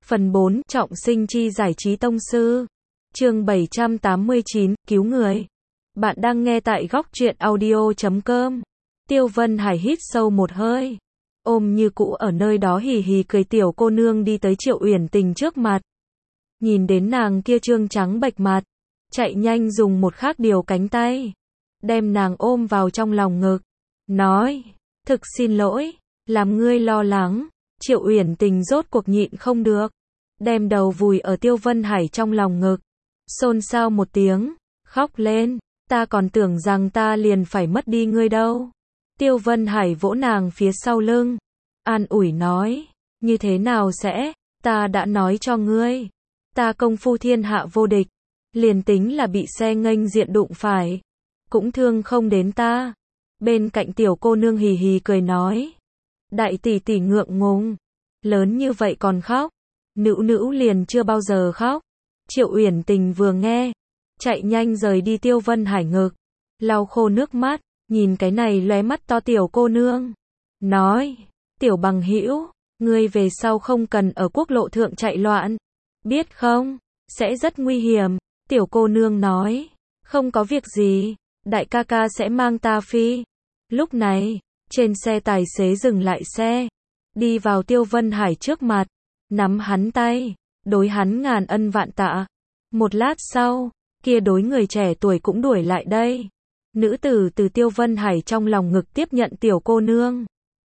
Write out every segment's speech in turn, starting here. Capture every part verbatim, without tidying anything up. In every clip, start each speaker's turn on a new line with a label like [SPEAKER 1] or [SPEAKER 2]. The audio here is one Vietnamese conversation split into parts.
[SPEAKER 1] Phần bốn, trọng sinh chi giải trí tông sư. Chương bảy trăm tám mươi chín, cứu người. Bạn đang nghe tại góc truyện audio chấm com. Tiêu Vân Hải hít sâu một hơi, ôm như cũ ở nơi đó hì hì cười tiểu cô nương đi tới Triệu Uyển Tình trước mặt. Nhìn đến nàng kia trương trắng bệch mặt, chạy nhanh dùng một khác điều cánh tay, đem nàng ôm vào trong lòng ngực, nói, thực xin lỗi, làm ngươi lo lắng. Triệu Uyển Tình rốt cuộc nhịn không được, đem đầu vùi ở Tiêu Vân Hải trong lòng ngực, xôn xao một tiếng, khóc lên, ta còn tưởng rằng ta liền phải mất đi ngươi đâu. Tiêu Vân Hải vỗ nàng phía sau lưng, an ủi nói, như thế nào sẽ, ta đã nói cho ngươi, ta công phu thiên hạ vô địch, liền tính là bị xe nghênh diện đụng phải, cũng thương không đến ta. Bên cạnh tiểu cô nương hì hì cười nói, đại tỷ tỷ ngượng ngùng, lớn như vậy còn khóc, nữ nữ liền chưa bao giờ khóc. Triệu Uyển Tình vừa nghe, chạy nhanh rời đi Tiêu Vân Hải ngực, lau khô nước mắt, nhìn cái này lóe mắt to tiểu cô nương, nói, tiểu bằng hữu, ngươi về sau không cần ở quốc lộ thượng chạy loạn, biết không, sẽ rất nguy hiểm. Tiểu cô nương nói, không có việc gì, đại ca ca sẽ mang ta phi. Lúc này, trên xe tài xế dừng lại xe, đi vào Tiêu Vân Hải trước mặt, nắm hắn tay, đối hắn ngàn ân vạn tạ. Một lát sau, kia đối người trẻ tuổi cũng đuổi lại đây. Nữ tử từ Tiêu Vân Hải trong lòng ngực tiếp nhận tiểu cô nương,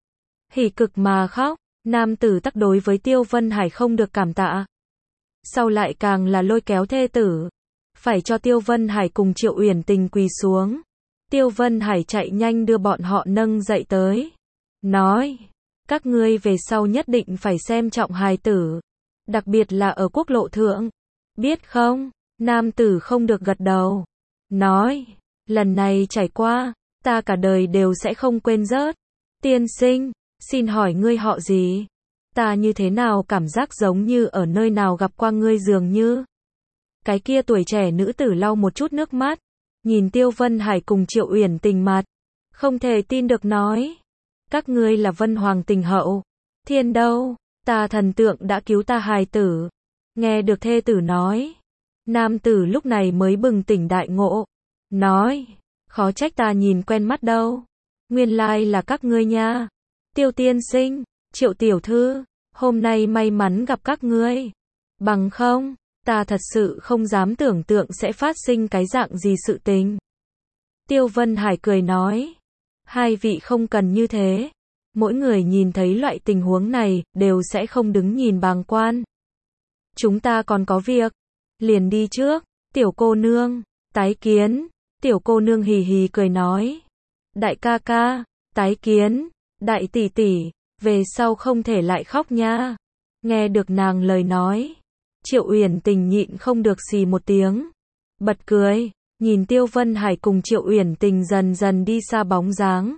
[SPEAKER 1] hỉ cực mà khóc. Nam tử tắc đối với Tiêu Vân Hải không được cảm tạ, sau lại càng là lôi kéo thê tử, phải cho Tiêu Vân Hải cùng Triệu Uyển Tình quỳ xuống. Tiêu Vân Hải chạy nhanh đưa bọn họ nâng dậy tới, nói, các ngươi về sau nhất định phải xem trọng hài tử, đặc biệt là ở quốc lộ thượng, biết không? Nam tử không được gật đầu, nói, lần này trải qua, ta cả đời đều sẽ không quên rớt. Tiên sinh, xin hỏi ngươi họ gì? Ta như thế nào cảm giác giống như ở nơi nào gặp qua ngươi dường như. Cái kia tuổi trẻ nữ tử lau một chút nước mắt, nhìn Tiêu Vân Hải cùng Triệu Uyển Tình mặt, không thể tin được nói, các ngươi là Vân Hoàng Tình hậu. Thiên đâu, ta thần tượng đã cứu ta hài tử. Nghe được thê tử nói, nam tử lúc này mới bừng tỉnh đại ngộ, nói, khó trách ta nhìn quen mắt đâu, nguyên lai là các ngươi nha. Tiêu tiên sinh, Triệu tiểu thư, hôm nay may mắn gặp các ngươi, bằng không, ta thật sự không dám tưởng tượng sẽ phát sinh cái dạng gì sự tình. Tiêu Vân Hải cười nói, hai vị không cần như thế, mỗi người nhìn thấy loại tình huống này, đều sẽ không đứng nhìn bàng quan. Chúng ta còn có việc, liền đi trước. Tiểu cô nương, tái kiến. Tiểu cô nương hì hì cười nói, đại ca ca, tái kiến. Đại tỷ tỷ, về sau không thể lại khóc nha. Nghe được nàng lời nói, Triệu Uyển Tình nhịn không được xì một tiếng, bật cười, nhìn Tiêu Vân Hải cùng Triệu Uyển Tình dần dần đi xa bóng dáng.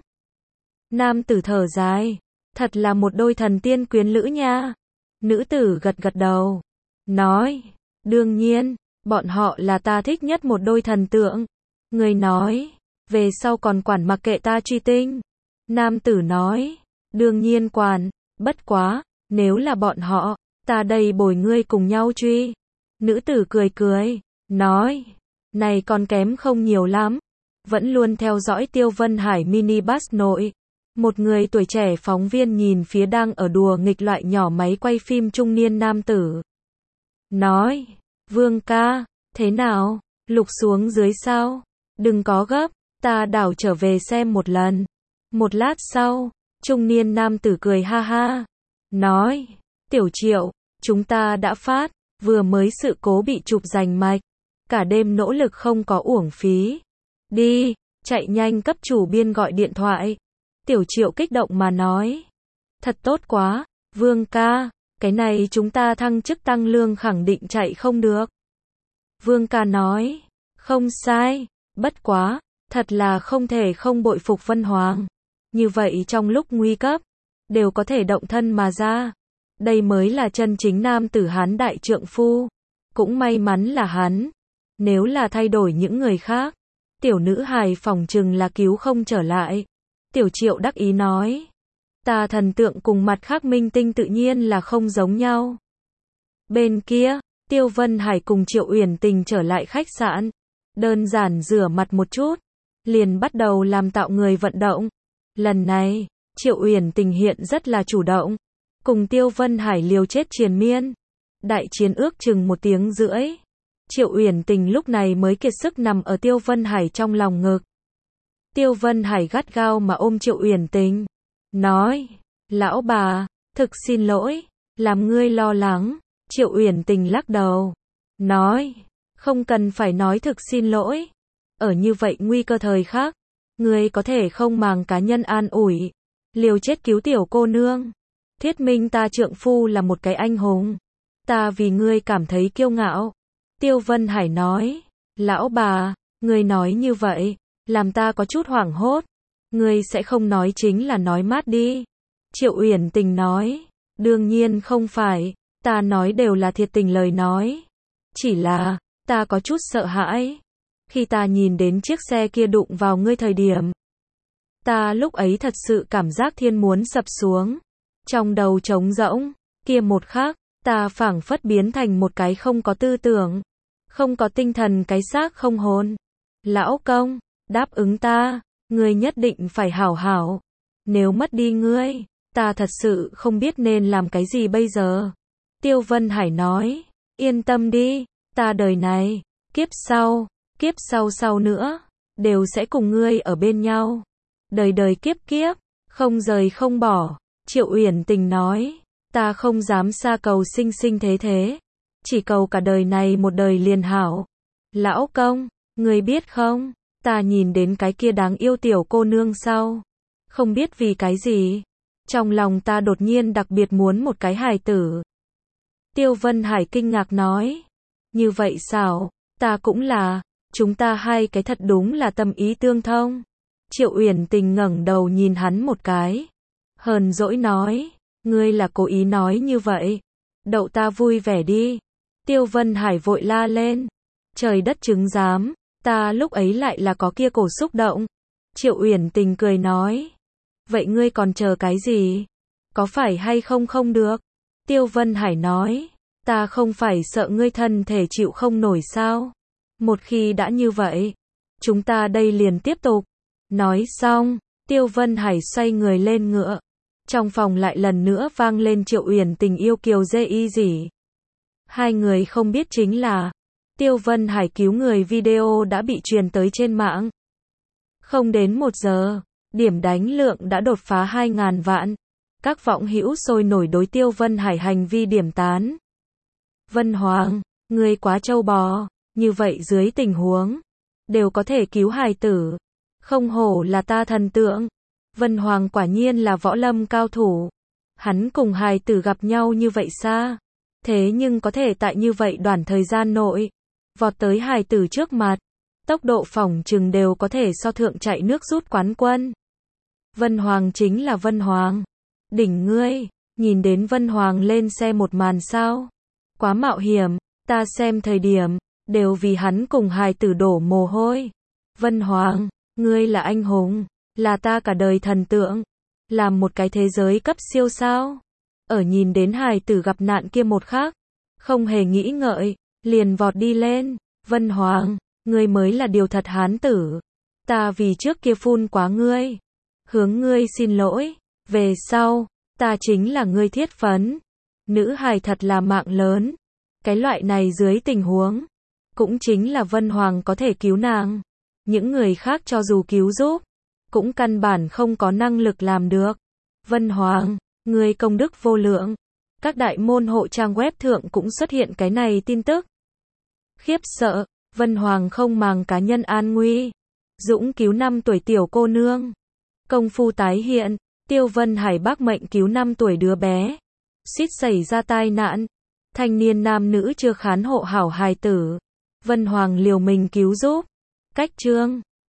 [SPEAKER 1] Nam tử thở dài, thật là một đôi thần tiên quyến lữ nha. Nữ tử gật gật đầu, nói, đương nhiên, bọn họ là ta thích nhất một đôi thần tượng. Người nói, về sau còn quản mặc kệ ta truy tinh. Nam tử nói, đương nhiên quản, bất quá, nếu là bọn họ, ta đây bồi ngươi cùng nhau truy. Nữ tử cười cười, nói, này còn kém không nhiều lắm. Vẫn luôn theo dõi Tiêu Vân Hải mini bus nội. Một người tuổi trẻ phóng viên nhìn phía đang ở đùa nghịch loại nhỏ máy quay phim trung niên nam tử, nói, Vương ca, thế nào, lục xuống dưới sao? Đừng có gấp, ta đảo trở về xem một lần. Một lát sau, trung niên nam tử cười ha ha, nói, tiểu Triệu, chúng ta đã phát, vừa mới sự cố bị chụp rành mạch, cả đêm nỗ lực không có uổng phí. Đi, chạy nhanh cấp chủ biên gọi điện thoại. Tiểu Triệu kích động mà nói, thật tốt quá, Vương ca, cái này chúng ta thăng chức tăng lương khẳng định chạy không được. Vương ca nói, không sai, bất quá, thật là không thể không bội phục Vân Hoàng. Như vậy trong lúc nguy cấp, đều có thể động thân mà ra. Đây mới là chân chính nam tử Hán đại trượng phu. Cũng may mắn là hắn. Nếu là thay đổi những người khác, tiểu nữ hài phỏng chừng là cứu không trở lại. Tiểu Triệu đắc ý nói, ta thần tượng cùng mặt khác minh tinh tự nhiên là không giống nhau. Bên kia, Tiêu Vân Hải cùng Triệu Uyển Tình trở lại khách sạn. Đơn giản rửa mặt một chút, liền bắt đầu làm tạo người vận động. Lần này, Triệu Uyển Tình hiện rất là chủ động, cùng Tiêu Vân Hải liều chết triền miên. Đại chiến ước chừng một tiếng rưỡi. Triệu Uyển Tình lúc này mới kiệt sức nằm ở Tiêu Vân Hải trong lòng ngực. Tiêu Vân Hải gắt gao mà ôm Triệu Uyển Tình, nói, lão bà, thực xin lỗi, làm ngươi lo lắng. Triệu Uyển Tình lắc đầu, nói, không cần phải nói thực xin lỗi. Ở như vậy nguy cơ thời khắc, ngươi có thể không màng cá nhân an ủi, liều chết cứu tiểu cô nương. Thuyết minh ta trượng phu là một cái anh hùng. Ta vì ngươi cảm thấy kiêu ngạo. Tiêu Vân Hải nói, lão bà, ngươi nói như vậy, làm ta có chút hoảng hốt. Ngươi sẽ không nói chính là nói mát đi. Triệu Uyển Tình nói, đương nhiên không phải, ta nói đều là thiệt tình lời nói. Chỉ là, ta có chút sợ hãi. Khi ta nhìn đến chiếc xe kia đụng vào ngươi thời điểm, ta lúc ấy thật sự cảm giác thiên muốn sập xuống. Trong đầu trống rỗng, kia một khắc, ta phảng phất biến thành một cái không có tư tưởng, không có tinh thần cái xác không hồn. Lão công, đáp ứng ta, ngươi nhất định phải hảo hảo. Nếu mất đi ngươi, ta thật sự không biết nên làm cái gì bây giờ. Tiêu Vân Hải nói, yên tâm đi, ta đời này, kiếp sau, kiếp sau sau nữa, đều sẽ cùng ngươi ở bên nhau. Đời đời kiếp kiếp, không rời không bỏ. Triệu Uyển Tình nói, ta không dám xa cầu sinh sinh thế thế, chỉ cầu cả đời này một đời liền hảo. Lão công, ngươi biết không, ta nhìn đến cái kia đáng yêu tiểu cô nương sau, không biết vì cái gì, trong lòng ta đột nhiên đặc biệt muốn một cái hài tử. Tiêu Vân Hải kinh ngạc nói, như vậy sao, ta cũng là, chúng ta hai cái thật đúng là tâm ý tương thông. Triệu Uyển Tình ngẩng đầu nhìn hắn một cái, hờn dỗi nói, ngươi là cố ý nói như vậy, đậu ta vui vẻ đi. Tiêu Vân Hải vội la lên, trời đất chứng giám, ta lúc ấy lại là có kia cổ xúc động. Triệu Uyển Tình cười nói, vậy ngươi còn chờ cái gì, có phải hay không không được. Tiêu Vân Hải nói, ta không phải sợ ngươi thân thể chịu không nổi sao, một khi đã như vậy, chúng ta đây liền tiếp tục. Nói xong, Tiêu Vân Hải xoay người lên ngựa. Trong phòng lại lần nữa vang lên Triệu Uyển Tình yêu kiều dê y gì. Hai người không biết chính là, Tiêu Vân Hải cứu người video đã bị truyền tới trên mạng. Không đến một giờ, điểm đánh lượng đã đột phá hai ngàn vạn. Các võng hữu sôi nổi đối Tiêu Vân Hải hành vi điểm tán. Vân Hoàng, ngươi quá trâu bò, như vậy dưới tình huống, đều có thể cứu hài tử. Không hổ là ta thần tượng. Vân Hoàng quả nhiên là võ lâm cao thủ. Hắn cùng hài tử gặp nhau như vậy xa, thế nhưng có thể tại như vậy đoạn thời gian nội, vọt tới hài tử trước mặt. Tốc độ phỏng chừng đều có thể so thượng chạy nước rút quán quân. Vân Hoàng chính là Vân Hoàng. Đỉnh ngươi, nhìn đến Vân Hoàng lên xe một màn sao. Quá mạo hiểm, ta xem thời điểm, đều vì hắn cùng hài tử đổ mồ hôi. Vân Hoàng, ngươi là anh hùng, là ta cả đời thần tượng, làm một cái thế giới cấp siêu sao. Ở nhìn đến hài tử gặp nạn kia một khắc, không hề nghĩ ngợi, liền vọt đi lên. Vân Hoàng, ngươi mới là điều thật hán tử. Ta vì trước kia phun quá ngươi, hướng ngươi xin lỗi, về sau, ta chính là ngươi thiết phấn. Nữ hài thật là mạng lớn. Cái loại này dưới tình huống, cũng chính là Vân Hoàng có thể cứu nàng. Những người khác cho dù cứu giúp, cũng căn bản không có năng lực làm được. Vân Hoàng, ngươi công đức vô lượng. Các đại môn hộ trang web thượng cũng xuất hiện cái này tin tức. Khiếp sợ, Vân Hoàng không màng cá nhân an nguy, dũng cứu năm tuổi tiểu cô nương. Công phu tái hiện, Tiêu Vân Hải bác mệnh cứu năm tuổi đứa bé, suýt xảy ra tai nạn. Thanh niên nam nữ chưa khán hộ hảo hài tử, Vân Hoàng liều mình cứu giúp. Cách chương